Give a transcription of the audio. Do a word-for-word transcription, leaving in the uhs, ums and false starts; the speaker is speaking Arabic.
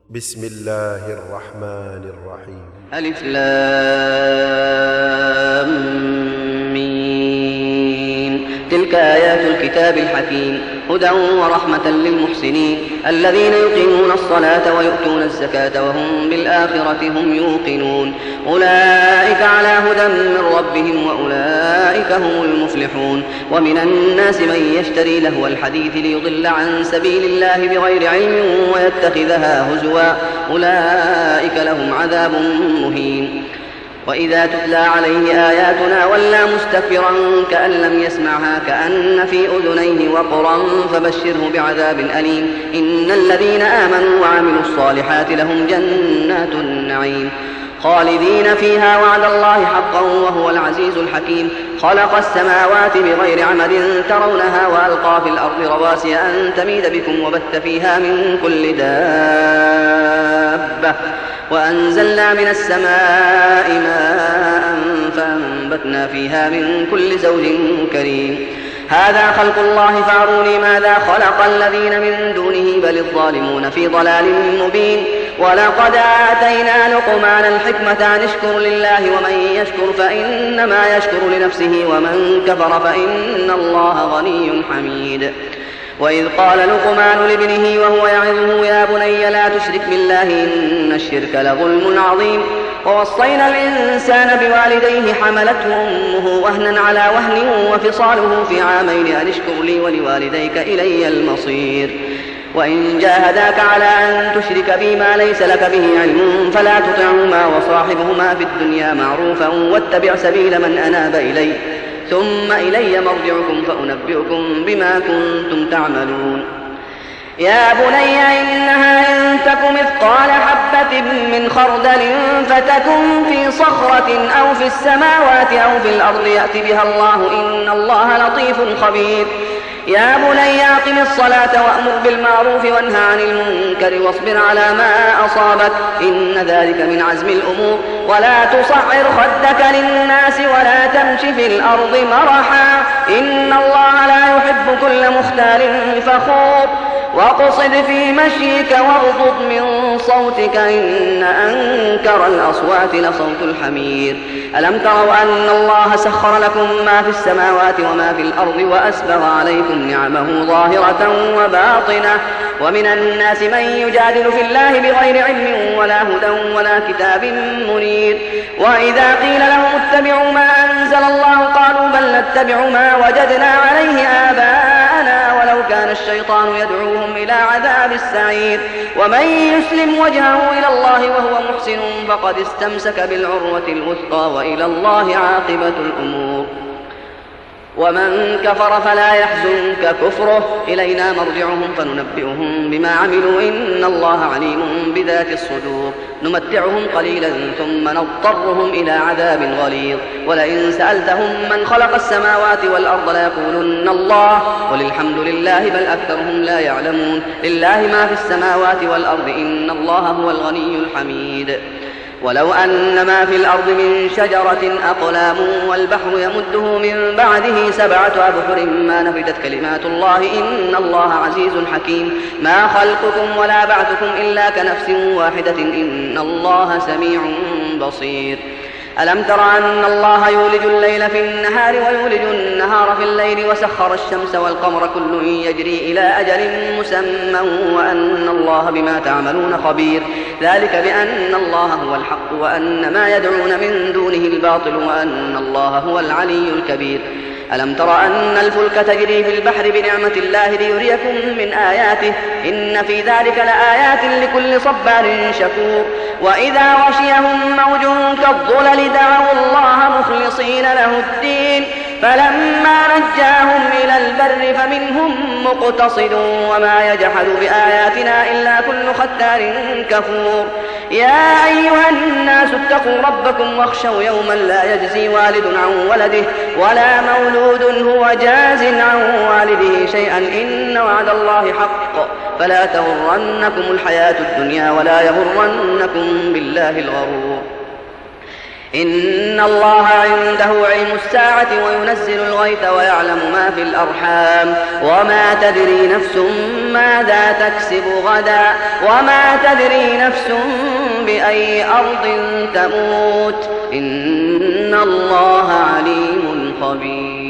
بسم الله الرحمن الرحيم. ألف لام ميم. تلك آيات الكتاب الحكيم هدى ورحمة للمحسنين الذين يقيمون الصلاة ويؤتون الزكاة وهم بالآخرة هم يوقنون أولئك على هدى من ربهم وأولئك هم المفلحون. ومن الناس من يشتري لهو الحديث ليضل عن سبيل الله بغير علم ويتخذها هزوا أولئك لهم عذاب مهين. وإذا تتلى عليه آياتنا ولى مستكبرا كأن لم يسمعها كأن في أذنيه وقرا فبشره بعذاب أليم. إن الذين آمنوا وعملوا الصالحات لهم جنات النعيم خالدين فيها وعد الله حقا وهو العزيز الحكيم. خلق السماوات بغير عمد ترونها وألقى في الأرض رواسي أن تميد بكم وبث فيها من كل دابة وأنزلنا من السماء ماء فأنبتنا فيها من كل زوج كريم. هذا خلق الله فاروني ماذا خلق الذين من دونه بل الظالمون في ضلال مبين. ولقد آتينا لقمان الحكمة أن اشكر لله ومن يشكر فإنما يشكر لنفسه ومن كفر فإن الله غني حميد. وإذ قال لقمان لابنه وهو يعظه يا بني لا تشرك بالله إن الشرك لظلم عظيم. ووصينا الإنسان بوالديه حملته أمه وهنا على وهن وفصاله في عامين أن اشكر لي ولوالديك إلي المصير. وإن جاهداك على أن تشرك بي ما ليس لك به علم فلا تطعهما وصاحبهما في الدنيا معروفا واتبع سبيل من أناب إلي ثم إلي مرجعكم فأنبئكم بما كنتم تعملون. يا بني إنها إن تك مثقال حبة من خردل فتكن في صخرة أو في السماوات أو في الأرض يأت بها الله إن الله لطيف خبير. يا بني أقم الصلاة وأمر بالمعروف وانهى عن المنكر واصبر على ما أصابك إن ذلك من عزم الأمور. ولا تصعر خدك للناس ولا تمش في الأرض مرحا إن الله لا يحب كل مختال فخور. واقصد في مشيك واغضض من صوتك إن أنكر الأصوات لصوت الحمير. ألم تروا أن الله سخر لكم ما في السماوات وما في الأرض وأسبغ عليكم نعمه ظاهرة وباطنة. ومن الناس من يجادل في الله بغير علم ولا هدى ولا كتاب منير. وإذا قيل لهم اتبعوا ما أنزل الله قالوا بل نتبع ما وجدنا عليه آباءنا ولو كان الشيطان يدعوهم إلى عذاب السعير. ومن يسلم وجهه إلى الله وهو محسن فقد استمسك بالعروة الوثقى وإلى الله عاقبة الأمور. ومن كفر فلا يحزنك كفره إلينا مرجعهم فننبئهم بما عملوا إن الله عليم بذات الصدور. نمتعهم قليلا ثم نضطرهم إلى عذاب غليظ. ولئن سألتهم من خلق السماوات والأرض ليقولن الله قل الحمد لله بل أكثرهم لا يعلمون. لله ما في السماوات والأرض إن الله هو الغني الحميد. ولو أن ما في الأرض من شجرة أقلام والبحر يمده من بعده سبعة أبحر ما نفدت كلمات الله إن الله عزيز حكيم. ما خلقكم ولا بعثكم إلا كنفس واحدة إن الله سميع بصير. ألم تر أن الله يولج الليل في النهار ويولج النهار في الليل وسخر الشمس والقمر كل يجري إلى أجل مسمى وأن الله بما تعملون خبير. ذلك بأن الله هو الحق وأن ما يدعون من دونه الباطل وأن الله هو العلي الكبير. ألم تر أن الفلك تجري في البحر بنعمة الله ليريكم من آياته إن في ذلك لآيات لكل صبار شكور. وإذا غشيهم موج كالظلل دعوا الله مخلصين له الدين فلما نجاهم إلى البر فمنهم مقتصد وما يجحد بآياتنا إلا كل ختار كفور. يا أيها الناس اتقوا ربكم واخشوا يوما لا يجزي والد عن ولده ولا مولود هو جاز عن والده شيئا إن وعد الله حق فلا تغرنكم الحياة الدنيا ولا يغرنكم بالله الغرور. إن الله عنده علم الساعة وينزل الغيث ويعلم ما في الأرحام وما تدري نفس ماذا تكسب غدا وما تدري نفس بأي أرض تموت إن الله عليم خبير.